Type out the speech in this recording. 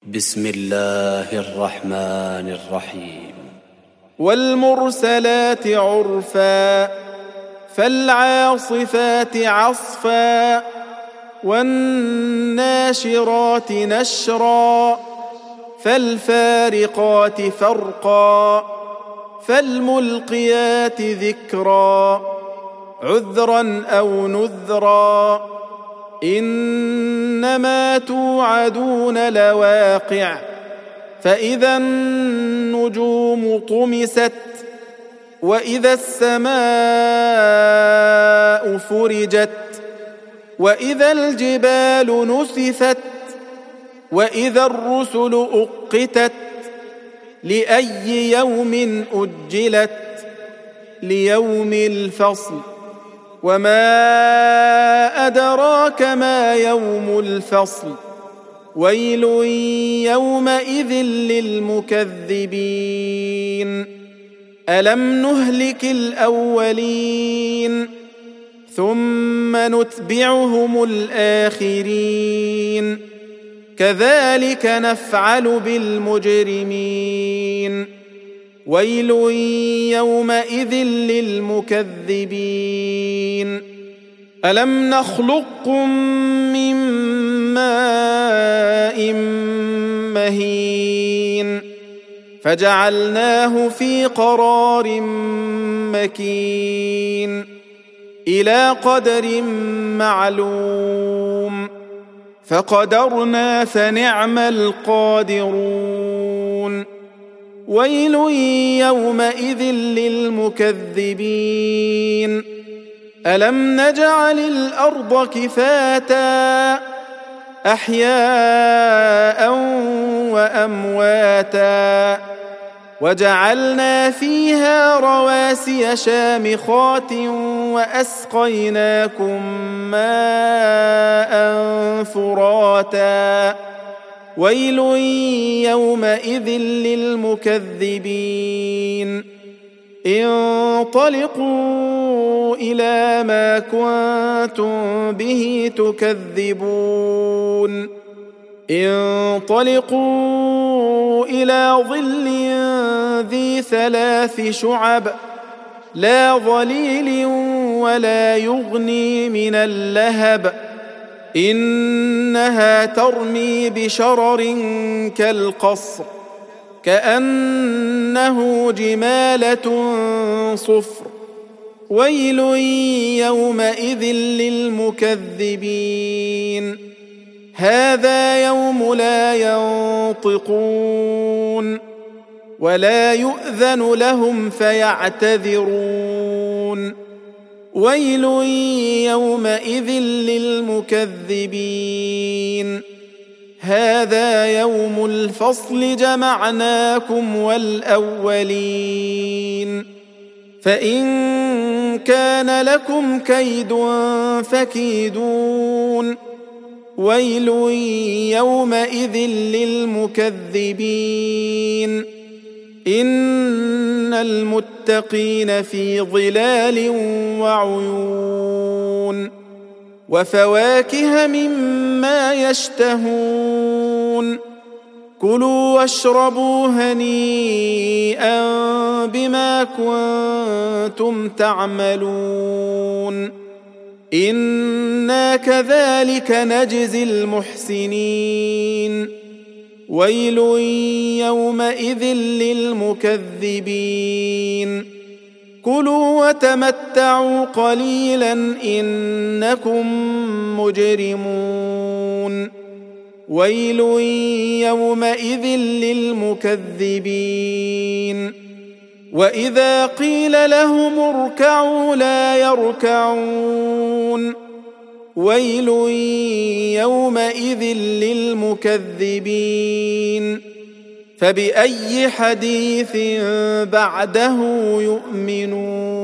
بسم الله الرحمن الرحيم. والمرسلات عرفا فالعاصفات عصفا والناشرات نشرا فالفارقات فرقا فالملقيات ذكرا عذرا أو نذرا إنما توعدون لواقع فإذا النجوم طمست وإذا السماء فرجت وإذا الجبال نسفت وإذا الرسل أقتت لأي يوم أجلت ليوم الفصل وما أدراك ما يوم الفصل ويل يومئذ للمكذبين ألم نهلك الأولين ثم نتبعهم الآخرين كذلك نفعل بالمجرمين ويل يومئذ للمكذبين ألم نخلقكم من ماء مهين فجعلناه في قرار مكين إلى قدر معلوم فقدرنا فنعم القادرون ويل يومئذ للمكذبين ألم نجعل الأرض كفاتا أحياء وأمواتا وجعلنا فيها رواسي شامخات وأسقيناكم ماء فراتا ويل يومئذ للمكذبين انطلقوا إلى ما كنتم به تكذبون انطلقوا إلى ظل ذي 3 شعب لا ظليل ولا يغني من اللهب إنها ترمي بشرر كالقصر كأنه جمالة صفر ويل يومئذ للمكذبين هذا يوم لا ينطقون ولا يؤذن لهم فيعتذرون ويل يومئذ للمكذبين هذا يوم الفصل جمعناكم والأولين فإن كان لكم كيد فكيدون ويل يومئذ للمكذبين إن المتقين في ظلال وعيون وفواكه مما يشتهون كلوا واشربوا هنيئا بما كنتم تعملون إنا كذلك نجزي المحسنين ويل يومئذ للمكذبين كلوا وتمتعوا قليلا إنكم مجرمون ويل يومئذ للمكذبين وإذا قيل لهم اركعوا لا يركعون ويل يومئذ للمكذبين فبأي حديث بعده يؤمنون